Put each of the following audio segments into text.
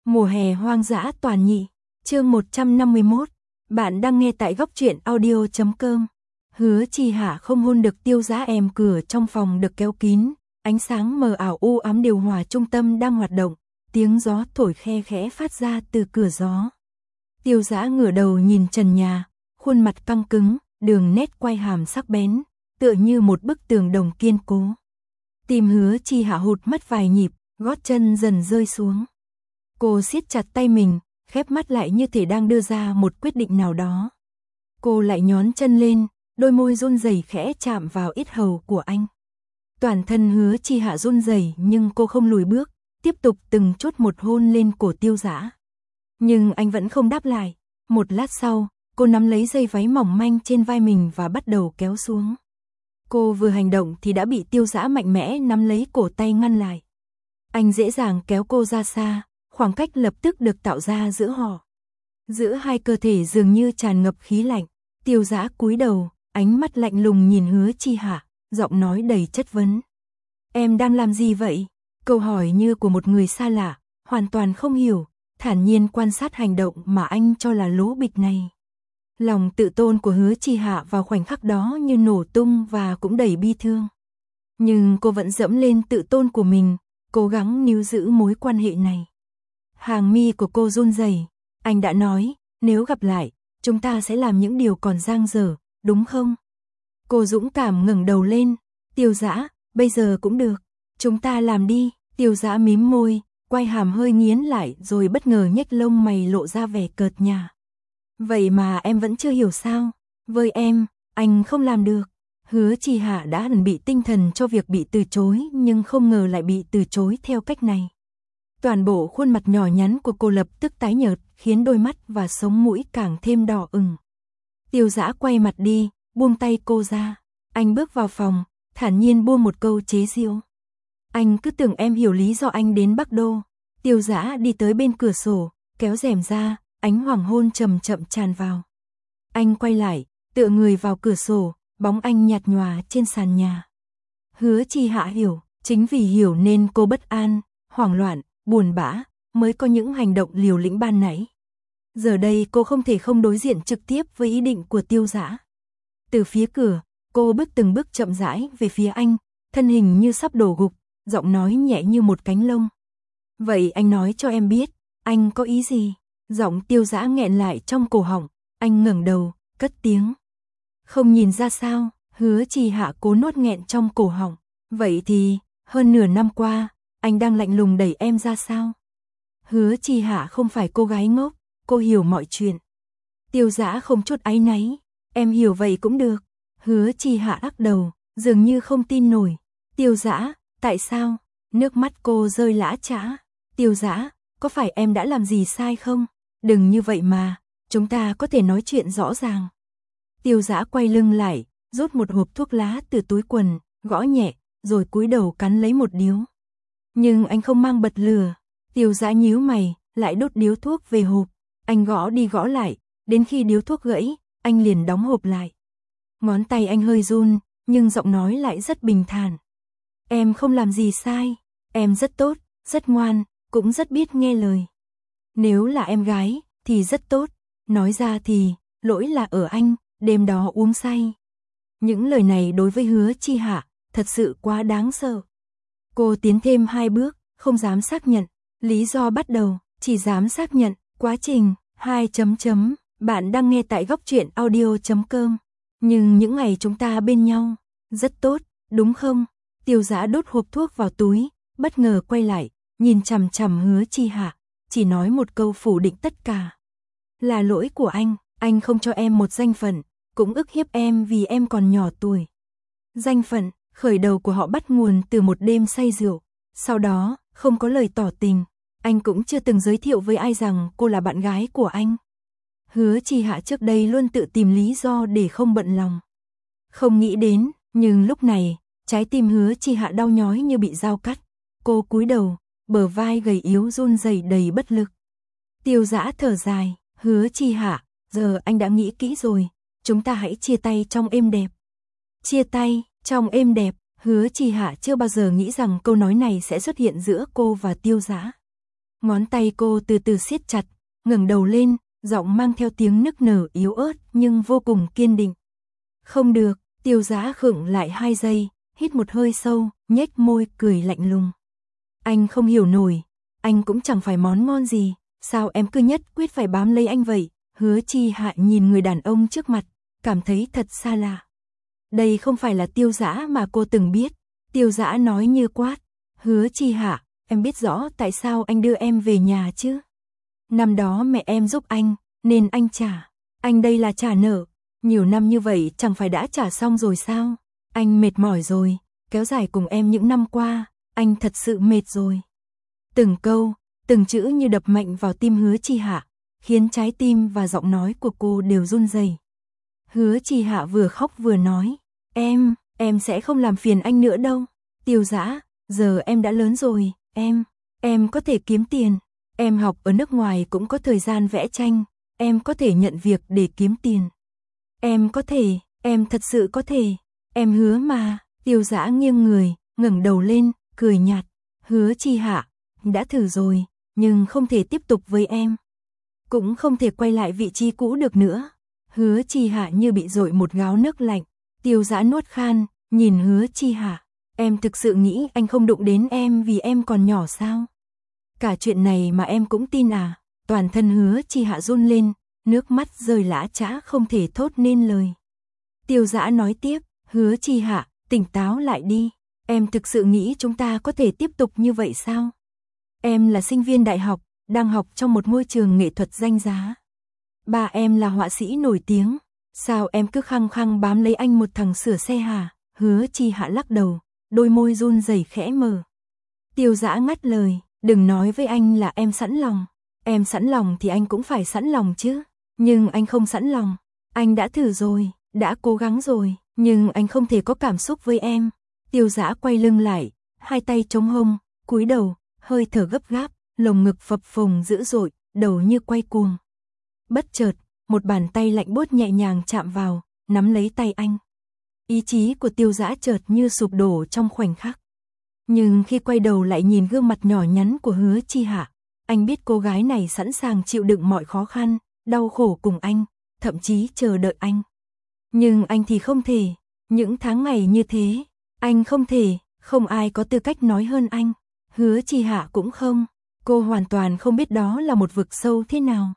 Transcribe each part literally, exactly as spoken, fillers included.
Mùa hè hoang dã toàn nhị, chương một trăm năm mươi mốt. Bạn đang nghe tại góc truyện audio chấm com. Hứa Chi Hạ không hôn được Tiêu Dã, em cửa trong phòng được kéo kín, ánh sáng mờ ảo u ám điều hòa trung tâm đang hoạt động, tiếng gió thổi khe khẽ phát ra từ cửa gió. Tiêu Dã ngửa đầu nhìn trần nhà, khuôn mặt căng cứng, đường nét quai hàm sắc bén, tựa như một bức tường đồng kiên cố. Tim Hứa Chi Hạ hụt mất vài nhịp, gót chân dần rơi xuống. Cô siết chặt tay mình, khép mắt lại như thể đang đưa ra một quyết định nào đó. Cô lại nhón chân lên, đôi môi run rẩy khẽ chạm vào yết hầu của anh. Toàn thân Hứa Chi Hạ run rẩy nhưng cô không lùi bước, tiếp tục từng chút một hôn lên cổ Tiêu Dã. Nhưng anh vẫn không đáp lại. Một lát sau, cô nắm lấy dây váy mỏng manh trên vai mình và bắt đầu kéo xuống. Cô vừa hành động thì đã bị Tiêu Dã mạnh mẽ nắm lấy cổ tay ngăn lại. Anh dễ dàng kéo cô ra xa, khoảng cách lập tức được tạo ra giữa họ. Giữa hai cơ thể dường như tràn ngập khí lạnh. Tiêu Dã cúi đầu, ánh mắt lạnh lùng nhìn Hứa Chi Hạ, giọng nói đầy chất vấn. Em đang làm gì vậy? Câu hỏi như của một người xa lạ, hoàn toàn không hiểu, thản nhiên quan sát hành động mà anh cho là lố bịch này. Lòng tự tôn của Hứa Chi Hạ vào khoảnh khắc đó như nổ tung và cũng đầy bi thương. Nhưng cô vẫn dẫm lên tự tôn của mình, cố gắng níu giữ mối quan hệ này. Hàng mi của cô run rẩy. Anh đã nói, nếu gặp lại, chúng ta sẽ làm những điều còn dang dở, đúng không? Cô dũng cảm ngẩng đầu lên. Tiêu Dã, bây giờ cũng được. Chúng ta làm đi. Tiêu Dã mím môi, quai hàm hơi nghiến lại rồi bất ngờ nhếch lông mày lộ ra vẻ cợt nhả. Vậy mà em vẫn chưa hiểu sao? Với em, anh không làm được. Hứa Chi Hạ đã chuẩn bị tinh thần cho việc bị từ chối nhưng không ngờ lại bị từ chối theo cách này. Toàn bộ khuôn mặt nhỏ nhắn của cô lập tức tái nhợt, khiến đôi mắt và sống mũi càng thêm đỏ ửng. Tiêu Dã quay mặt đi, buông tay cô ra. Anh bước vào phòng, thản nhiên buông một câu chế giễu. Anh cứ tưởng em hiểu lý do anh đến Bắc Đô. Tiêu Dã đi tới bên cửa sổ, kéo rèm ra, ánh hoàng hôn chậm chậm tràn vào. Anh quay lại, tựa người vào cửa sổ, bóng anh nhạt nhòa trên sàn nhà. Hứa Chi Hạ hiểu, chính vì hiểu nên cô bất an, hoảng loạn, buồn bã, mới có những hành động liều lĩnh ban nãy. Giờ đây cô không thể không đối diện trực tiếp với ý định của Tiêu Dã. Từ phía cửa, cô bước từng bước chậm rãi về phía anh, thân hình như sắp đổ gục, giọng nói nhẹ như một cánh lông. Vậy anh nói cho em biết, anh có ý gì? Giọng Tiêu Dã nghẹn lại trong cổ họng, anh ngẩng đầu, cất tiếng. Không nhìn ra sao? Hứa Chi Hạ cố nuốt nghẹn trong cổ họng. Vậy thì, hơn nửa năm qua, anh đang lạnh lùng đẩy em ra sao? Hứa Chi Hạ không phải cô gái ngốc, cô hiểu mọi chuyện. Tiêu Dã không chút áy náy, em hiểu vậy cũng được. Hứa Chi Hạ lắc đầu, dường như không tin nổi. Tiêu Dã, tại sao? Nước mắt cô rơi lã chã. Tiêu Dã, có phải em đã làm gì sai không? Đừng như vậy mà, chúng ta có thể nói chuyện rõ ràng. Tiêu Dã quay lưng lại, rút một hộp thuốc lá từ túi quần, gõ nhẹ, rồi cúi đầu cắn lấy một điếu. Nhưng anh không mang bật lửa. Tiêu Dã nhíu mày, lại đốt điếu thuốc về hộp. Anh gõ đi gõ lại, đến khi điếu thuốc gãy, anh liền đóng hộp lại. Ngón tay anh hơi run, nhưng giọng nói lại rất bình thản. Em không làm gì sai, em rất tốt, rất ngoan, cũng rất biết nghe lời. Nếu là em gái, thì rất tốt, nói ra thì, lỗi là ở anh, đêm đó uống say. Những lời này đối với Hứa Chi Hạ, thật sự quá đáng sợ. Cô tiến thêm hai bước, không dám xác nhận. Lý do bắt đầu, chỉ dám xác nhận. Quá trình, hai chấm chấm, bạn đang nghe tại góc truyện audio chấm com. Nhưng những ngày chúng ta bên nhau, rất tốt, đúng không? Tiêu Dã đốt hộp thuốc vào túi, bất ngờ quay lại, nhìn chằm chằm Hứa Chi Hạ, chỉ nói một câu phủ định tất cả. Là lỗi của anh, anh không cho em một danh phận, cũng ức hiếp em vì em còn nhỏ tuổi. Danh phận, khởi đầu của họ bắt nguồn từ một đêm say rượu, sau đó, không có lời tỏ tình, anh cũng chưa từng giới thiệu với ai rằng cô là bạn gái của anh. Hứa Chi Hạ trước đây luôn tự tìm lý do để không bận lòng. Không nghĩ đến, nhưng lúc này, trái tim Hứa Chi Hạ đau nhói như bị dao cắt. Cô cúi đầu, bờ vai gầy yếu run rẩy đầy bất lực. Tiêu Dã thở dài, Hứa Chi Hạ, giờ anh đã nghĩ kỹ rồi, chúng ta hãy chia tay trong êm đẹp. Chia tay, trong êm đẹp, Hứa Chi Hạ chưa bao giờ nghĩ rằng câu nói này sẽ xuất hiện giữa cô và Tiêu Dã. Ngón tay cô từ từ siết chặt, ngẩng đầu lên, giọng mang theo tiếng nức nở yếu ớt nhưng vô cùng kiên định. Không được, Tiêu Dã khựng lại hai giây, hít một hơi sâu, nhếch môi cười lạnh lùng. Anh không hiểu nổi, anh cũng chẳng phải món ngon gì, sao em cứ nhất quyết phải bám lấy anh vậy? Hứa Chi Hạ nhìn người đàn ông trước mặt, cảm thấy thật xa lạ. Đây không phải là Tiêu Dã mà cô từng biết. Tiêu Dã nói như quát, Hứa Chi Hạ, em biết rõ tại sao anh đưa em về nhà chứ? Năm đó mẹ em giúp anh, nên anh trả. Anh đây là trả nợ. Nhiều năm như vậy chẳng phải đã trả xong rồi sao? Anh mệt mỏi rồi, kéo dài cùng em những năm qua, anh thật sự mệt rồi. Từng câu, từng chữ như đập mạnh vào tim Hứa Chi Hạ, khiến trái tim và giọng nói của cô đều run rẩy. Hứa Chi Hạ vừa khóc vừa nói, em, em sẽ không làm phiền anh nữa đâu. Tiêu Dã, giờ em đã lớn rồi, em, em có thể kiếm tiền. Em học ở nước ngoài cũng có thời gian vẽ tranh, em có thể nhận việc để kiếm tiền. Em có thể, em thật sự có thể, em hứa mà. Tiêu Dã nghiêng người, ngẩng đầu lên, cười nhạt. Hứa Chi Hạ, đã thử rồi, nhưng không thể tiếp tục với em. Cũng không thể quay lại vị trí cũ được nữa. Hứa Chi Hạ như bị dội một gáo nước lạnh. Tiêu Dã nuốt khan, nhìn Hứa Chi Hạ. Em thực sự nghĩ anh không đụng đến em vì em còn nhỏ sao? Cả chuyện này mà em cũng tin à? Toàn thân Hứa Chi Hạ run lên, nước mắt rơi lã chã không thể thốt nên lời. Tiêu Dã nói tiếp, Hứa Chi Hạ, tỉnh táo lại đi. Em thực sự nghĩ chúng ta có thể tiếp tục như vậy sao? Em là sinh viên đại học, đang học trong một môi trường nghệ thuật danh giá. Ba em là họa sĩ nổi tiếng. Sao em cứ khăng khăng bám lấy anh một thằng sửa xe hả? Hứa Chi Hạ lắc đầu, đôi môi run rẩy khẽ mở. Tiêu Dã ngắt lời, đừng nói với anh là em sẵn lòng. Em sẵn lòng thì anh cũng phải sẵn lòng chứ. Nhưng anh không sẵn lòng. Anh đã thử rồi, đã cố gắng rồi, nhưng anh không thể có cảm xúc với em. Tiêu Dã quay lưng lại, hai tay chống hông, cúi đầu, hơi thở gấp gáp, lồng ngực phập phồng dữ dội, đầu như quay cuồng. Bất chợt, một bàn tay lạnh buốt nhẹ nhàng chạm vào, nắm lấy tay anh. Ý chí của Tiêu Dã chợt như sụp đổ trong khoảnh khắc. Nhưng khi quay đầu lại nhìn gương mặt nhỏ nhắn của Hứa Chi Hạ, anh biết cô gái này sẵn sàng chịu đựng mọi khó khăn, đau khổ cùng anh, thậm chí chờ đợi anh. Nhưng anh thì không thể, những tháng ngày như thế, anh không thể, không ai có tư cách nói hơn anh. Hứa Chi Hạ cũng không, cô hoàn toàn không biết đó là một vực sâu thế nào.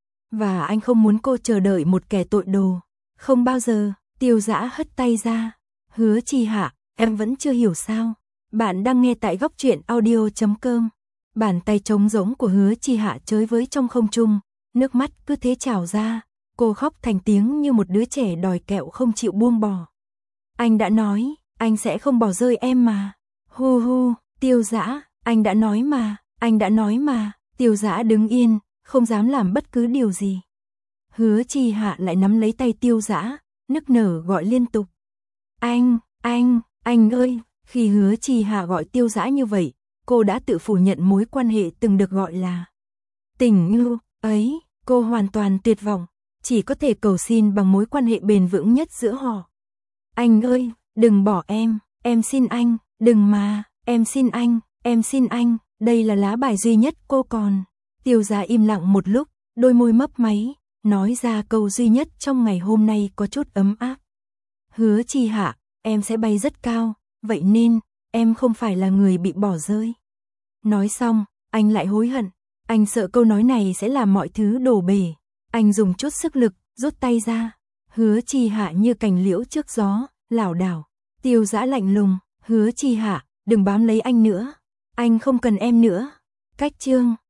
Và anh không muốn cô chờ đợi một kẻ tội đồ, không bao giờ. Tiêu Dã hất tay ra, Hứa Chi Hạ, em vẫn chưa hiểu sao? Bạn đang nghe tại góc truyện audio chấm com. Bàn tay trống rỗng của Hứa Chi Hạ chới với trong không trung, nước mắt cứ thế trào ra, cô khóc thành tiếng như một đứa trẻ đòi kẹo không chịu buông bỏ. Anh đã nói, anh sẽ không bỏ rơi em mà. Hu hu, Tiêu Dã, anh đã nói mà, anh đã nói mà. Tiêu Dã đứng yên, không dám làm bất cứ điều gì. Hứa Chi Hạ lại nắm lấy tay Tiêu Dã, nức nở gọi liên tục. Anh, anh, anh ơi. Khi Hứa Chi Hạ gọi Tiêu Dã như vậy, cô đã tự phủ nhận mối quan hệ từng được gọi là tình yêu ấy. Cô hoàn toàn tuyệt vọng, chỉ có thể cầu xin bằng mối quan hệ bền vững nhất giữa họ. Anh ơi, đừng bỏ em, em xin anh, đừng mà, em xin anh, em xin anh, đây là lá bài duy nhất cô còn. Tiêu Dã im lặng một lúc, đôi môi mấp máy, nói ra câu duy nhất trong ngày hôm nay có chút ấm áp. Hứa Chi Hạ, em sẽ bay rất cao, vậy nên, em không phải là người bị bỏ rơi. Nói xong, anh lại hối hận, anh sợ câu nói này sẽ làm mọi thứ đổ bể. Anh dùng chút sức lực, rút tay ra. Hứa Chi Hạ như cành liễu trước gió, lảo đảo. Tiêu Dã lạnh lùng, Hứa Chi Hạ, đừng bám lấy anh nữa. Anh không cần em nữa. Cách chương